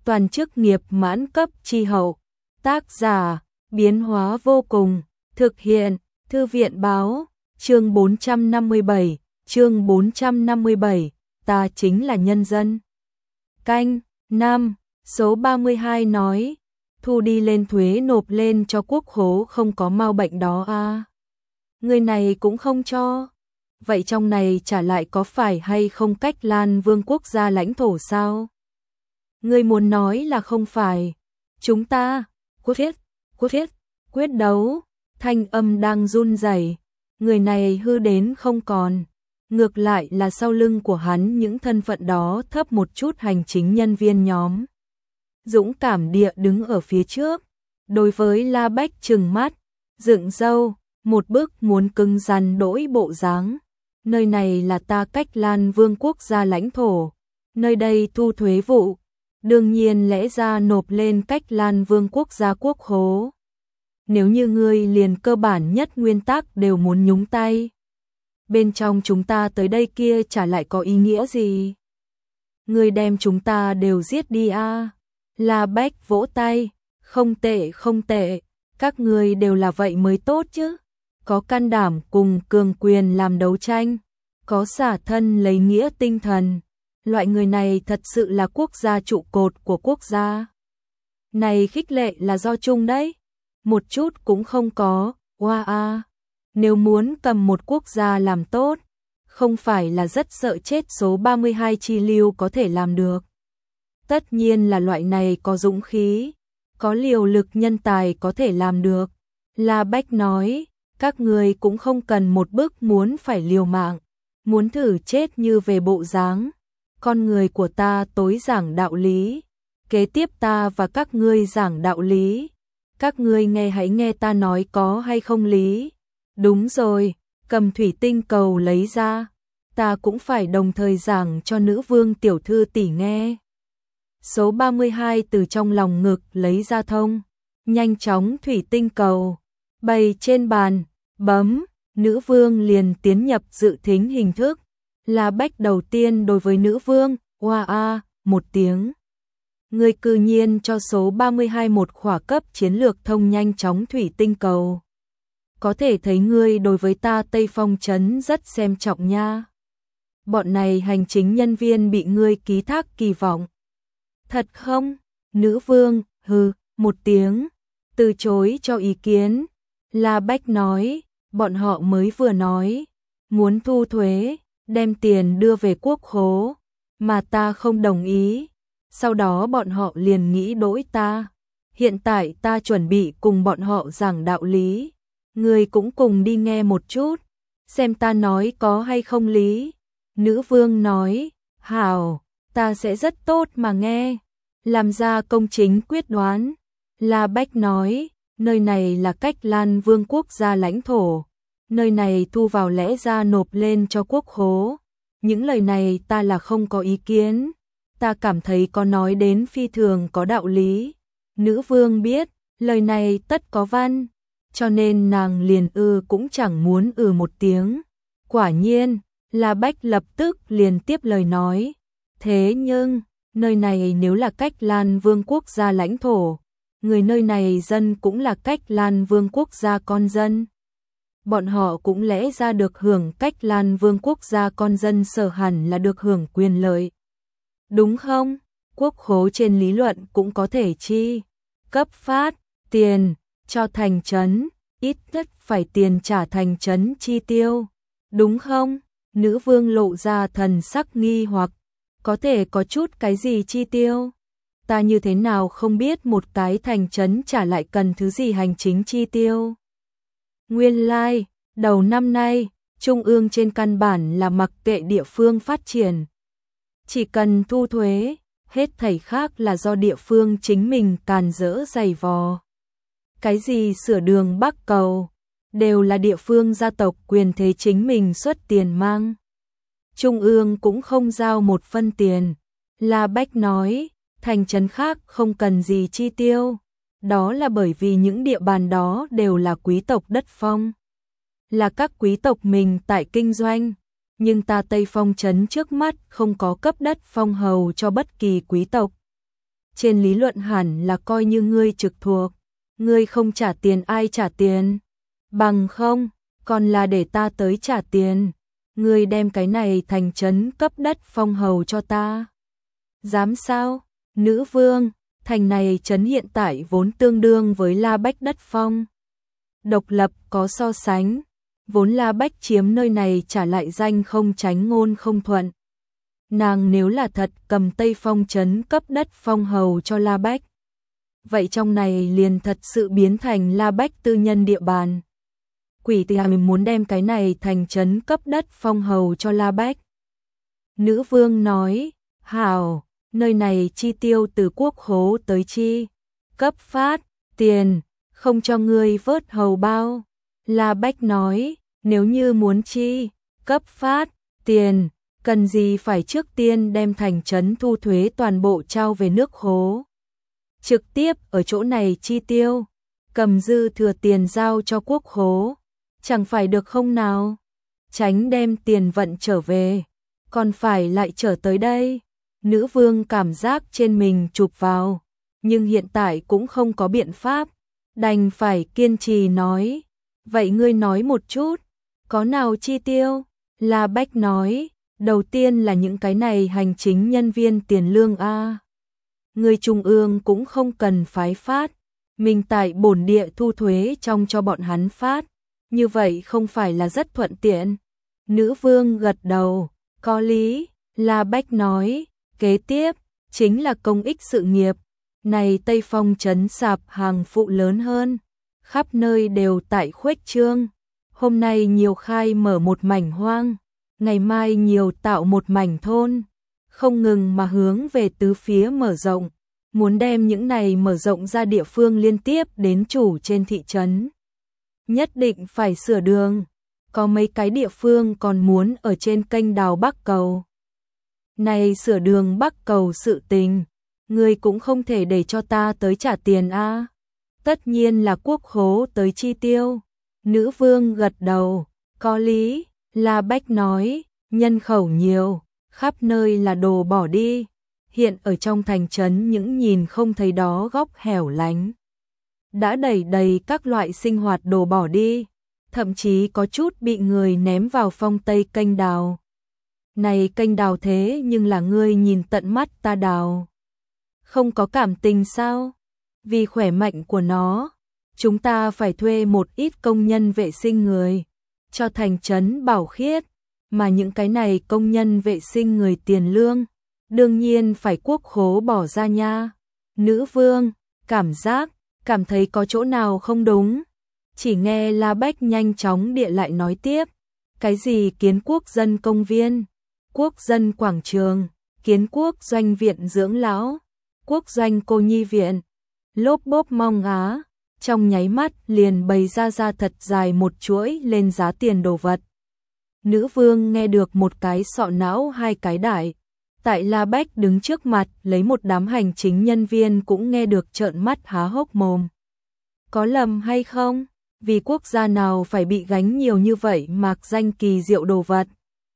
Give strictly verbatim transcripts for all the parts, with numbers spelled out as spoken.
toàn chức nghiệp mãn cấp chi hậu. Tác giả, biến hóa vô cùng, thực hiện, Thư viện báo, chương bốn trăm năm mươi bảy, chương bốn trăm năm mươi bảy, ta chính là nhân dân. Canh, năm, số ba mươi hai nói, thu đi lên thuế nộp lên cho quốc khố không có mau bệnh đó à. Người này cũng không cho. Vậy trong này trả lại có phải hay không Cách Lan Vương quốc gia lãnh thổ sao? Người muốn nói là không phải. Chúng ta, quốc thiết, quốc thiết, quyết đấu, thanh âm đang run rẩy. Người này hư đến không còn. Ngược lại là sau lưng của hắn những thân phận đó thấp một chút hành chính nhân viên nhóm. Dũng cảm địa đứng ở phía trước. Đối với La Bách trừng mắt, dựng râu, một bước muốn cứng rắn đỗi bộ dáng. Nơi này là ta Cách Lan Vương quốc gia lãnh thổ. Nơi đây thu thuế vụ. Đương nhiên lẽ ra nộp lên Cách Lan Vương quốc gia quốc khố. Nếu như ngươi liền cơ bản nhất nguyên tắc đều muốn nhúng tay, bên trong chúng ta tới đây kia chả lại có ý nghĩa gì. Ngươi đem chúng ta đều giết đi a. À. La Bách vỗ tay, không tệ không tệ, các ngươi đều là vậy mới tốt chứ. Có can đảm cùng cường quyền làm đấu tranh, có xả thân lấy nghĩa tinh thần. Loại người này thật sự là quốc gia trụ cột của quốc gia. Này khích lệ là do chung đấy. Một chút cũng không có, oa a. Nếu muốn cầm một quốc gia làm tốt, không phải là rất sợ chết số ba mươi hai chi lưu có thể làm được. Tất nhiên là loại này có dũng khí, có liều lực nhân tài có thể làm được. La Bách nói, các người cũng không cần một bước muốn phải liều mạng, muốn thử chết như về bộ dáng. Con người của ta tối giảng đạo lý, kế tiếp ta và các ngươi giảng đạo lý. Các ngươi nghe hãy nghe ta nói có hay không lý. Đúng rồi, cầm thủy tinh cầu lấy ra, ta cũng phải đồng thời giảng cho nữ vương tiểu thư tỷ nghe. Số ba mươi hai từ trong lòng ngực lấy ra thông, nhanh chóng thủy tinh cầu, bày trên bàn, bấm, nữ vương liền tiến nhập dự thính hình thức. La Bách đầu tiên đối với nữ vương, oa a, một tiếng. Ngươi cư nhiên cho số ba mươi hai một khỏa cấp chiến lược thông nhanh chóng thủy tinh cầu. Có thể thấy ngươi đối với ta Tây Phong Trấn rất xem trọng nha. Bọn này hành chính nhân viên bị ngươi ký thác kỳ vọng. Thật không? Nữ vương, hừ, một tiếng, từ chối cho ý kiến. La Bách nói, bọn họ mới vừa nói, muốn thu thuế, đem tiền đưa về quốc khố, mà ta không đồng ý. Sau đó bọn họ liền nghĩ đỗi ta. Hiện tại ta chuẩn bị cùng bọn họ giảng đạo lý. Người cũng cùng đi nghe một chút, xem ta nói có hay không lý. Nữ vương nói, hảo, ta sẽ rất tốt mà nghe. Làm ra công chính quyết đoán. La Bách nói, nơi này là Cách Lan Vương quốc gia lãnh thổ. Nơi này thu vào lẽ ra nộp lên cho quốc khố. Những lời này ta là không có ý kiến. Ta cảm thấy có nói đến phi thường có đạo lý. Nữ vương biết, lời này tất có văn, cho nên nàng liền ư cũng chẳng muốn ừ một tiếng. Quả nhiên, La Bách lập tức liền tiếp lời nói. Thế nhưng, nơi này nếu là Cách Lan Vương quốc gia lãnh thổ, người nơi này dân cũng là Cách Lan Vương quốc gia con dân. Bọn họ cũng lẽ ra được hưởng Cách Lan Vương quốc gia con dân sở hẳn là được hưởng quyền lợi. Đúng không? Quốc khố trên lý luận cũng có thể chi, cấp phát, tiền, cho thành trấn, ít nhất phải tiền trả thành trấn chi tiêu. Đúng không? Nữ vương lộ ra thần sắc nghi hoặc, có thể có chút cái gì chi tiêu? Ta như thế nào không biết một cái thành trấn trả lại cần thứ gì hành chính chi tiêu? Nguyên lai, like, đầu năm nay, Trung ương trên căn bản là mặc kệ địa phương phát triển. Chỉ cần thu thuế, hết thảy khác là do địa phương chính mình càn rỡ giày vò. Cái gì sửa đường bắc cầu, đều là địa phương gia tộc quyền thế chính mình xuất tiền mang. Trung ương cũng không giao một phân tiền. La Bách nói, thành trấn khác không cần gì chi tiêu. Đó là bởi vì những địa bàn đó đều là quý tộc đất phong. Là các quý tộc mình tại kinh doanh. Nhưng ta Tây Phong Trấn trước mắt không có cấp đất phong hầu cho bất kỳ quý tộc. trên lý luận hẳn là coi như ngươi trực thuộc, ngươi không trả tiền ai trả tiền? Bằng không, còn là để ta tới trả tiền. Ngươi đem cái này thành trấn cấp đất phong hầu cho ta. Dám sao? Nữ vương, thành này trấn hiện tại vốn tương đương với La Bách đất phong. Độc lập có so sánh, vốn La Bách chiếm nơi này trả lại danh không tránh ngôn không thuận. Nàng nếu là thật cầm Tây Phong trấn cấp đất phong hầu cho La Bách, vậy trong này liền thật sự biến thành La Bách tư nhân địa bàn. Quỷ tì mình muốn đem cái này thành trấn cấp đất phong hầu cho La Bách. Nữ vương nói, hảo, nơi này chi tiêu từ quốc khố tới chi, cấp phát, tiền, không cho ngươi vớt hầu bao. La Bách nói, nếu như muốn chi, cấp phát, tiền, cần gì phải trước tiên đem thành trấn thu thuế toàn bộ trao về nước khố. Trực tiếp ở chỗ này chi tiêu, cầm dư thừa tiền giao cho quốc khố, chẳng phải được không nào? Tránh đem tiền vận trở về, còn phải lại trở tới đây. Nữ vương cảm giác trên mình chụp vào, nhưng hiện tại cũng không có biện pháp, đành phải kiên trì nói. Vậy ngươi nói một chút, có nào chi tiêu? La Bách nói, đầu tiên là những cái này hành chính nhân viên tiền lương a. Người trung ương cũng không cần phái phát, mình tại bổn địa thu thuế trong cho bọn hắn phát, như vậy không phải là rất thuận tiện. Nữ vương gật đầu, có lý. La Bách nói, kế tiếp chính là công ích sự nghiệp. Này Tây Phong trấn sạp hàng phụ lớn hơn, khắp nơi đều tại khuếch trương. Hôm nay nhiều khai mở một mảnh hoang, ngày mai nhiều tạo một mảnh thôn, không ngừng mà hướng về tứ phía mở rộng, muốn đem những này mở rộng ra địa phương liên tiếp đến chủ trên thị trấn. Nhất định phải sửa đường, có mấy cái địa phương còn muốn ở trên kênh đào Bắc Cầu. Này sửa đường Bắc Cầu sự tình, ngươi cũng không thể để cho ta tới trả tiền a. Tất nhiên là quốc khố tới chi tiêu. Nữ vương gật đầu, có lý. La Bách nói, nhân khẩu nhiều, khắp nơi là đồ bỏ đi. Hiện ở trong thành trấn những nhìn không thấy đó góc hẻo lánh, đã đẩy đầy các loại sinh hoạt đồ bỏ đi, thậm chí có chút bị người ném vào phong tây kênh đào. Này kênh đào thế nhưng là ngươi nhìn tận mắt ta đào. Không có cảm tình sao? Vì khỏe mạnh của nó, chúng ta phải thuê một ít công nhân vệ sinh người, cho thành trấn bảo khiết, mà những cái này công nhân vệ sinh người tiền lương, đương nhiên phải quốc khố bỏ ra nha. Nữ vương, cảm giác, cảm thấy có chỗ nào không đúng. Chỉ nghe La Bách nhanh chóng địa lại nói tiếp, cái gì kiến quốc dân công viên, quốc dân quảng trường, kiến quốc doanh viện dưỡng lão, quốc doanh cô nhi viện, lốp bốp mong á, trong nháy mắt liền bày ra ra thật dài một chuỗi lên giá tiền đồ vật. Nữ vương nghe được một cái sọ não hai cái đại, tại La Bách đứng trước mặt lấy một đám hành chính nhân viên cũng nghe được trợn mắt há hốc mồm. Có lầm hay không? Vì quốc gia nào phải bị gánh nhiều như vậy mạc danh kỳ diệu đồ vật?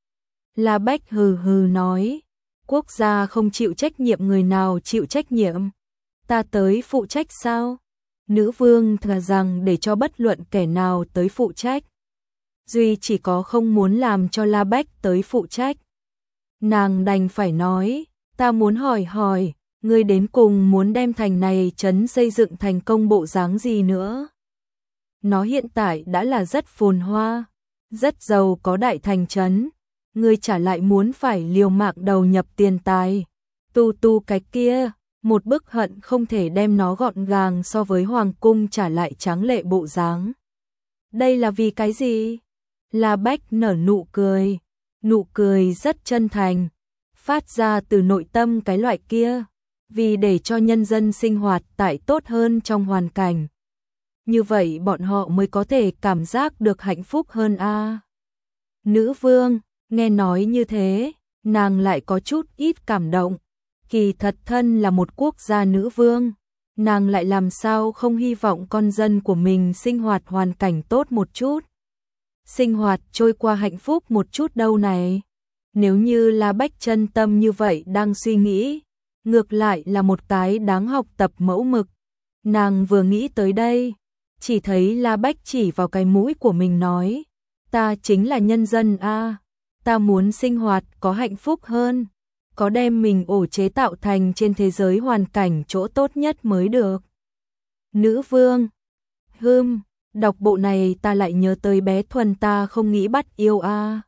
La Bách hừ hừ nói, quốc gia không chịu trách nhiệm người nào chịu trách nhiệm? Ta tới phụ trách sao? Nữ vương thà rằng để cho bất luận kẻ nào tới phụ trách. Duy chỉ có không muốn làm cho La Bách tới phụ trách. Nàng đành phải nói, ta muốn hỏi hỏi, ngươi đến cùng muốn đem thành này trấn xây dựng thành công bộ dáng gì nữa? Nó hiện tại đã là rất phồn hoa, rất giàu có đại thành trấn, ngươi trả lại muốn phải liều mạng đầu nhập tiền tài. Tu tu cái kia, một bức hận không thể đem nó gọn gàng so với hoàng cung trả lại tráng lệ bộ dáng. Đây là vì cái gì? La Bách nở nụ cười, nụ cười rất chân thành, phát ra từ nội tâm cái loại kia, vì để cho nhân dân sinh hoạt tại tốt hơn trong hoàn cảnh. Như vậy bọn họ mới có thể cảm giác được hạnh phúc hơn a. Nữ vương, nghe nói như thế, nàng lại có chút ít cảm động. Kỳ thật thân là một quốc gia nữ vương, nàng lại làm sao không hy vọng con dân của mình sinh hoạt hoàn cảnh tốt một chút, sinh hoạt trôi qua hạnh phúc một chút đâu này. Nếu như La Bách chân tâm như vậy đang suy nghĩ, ngược lại là một cái đáng học tập mẫu mực. Nàng vừa nghĩ tới đây, chỉ thấy La Bách chỉ vào cái mũi của mình nói, ta chính là nhân dân a, ta muốn sinh hoạt có hạnh phúc hơn, có đem mình ổ chế tạo thành trên thế giới hoàn cảnh chỗ tốt nhất mới được. Nữ vương, hừm, đọc bộ này ta lại nhớ tới bé Thuần ta không nghĩ bắt yêu a.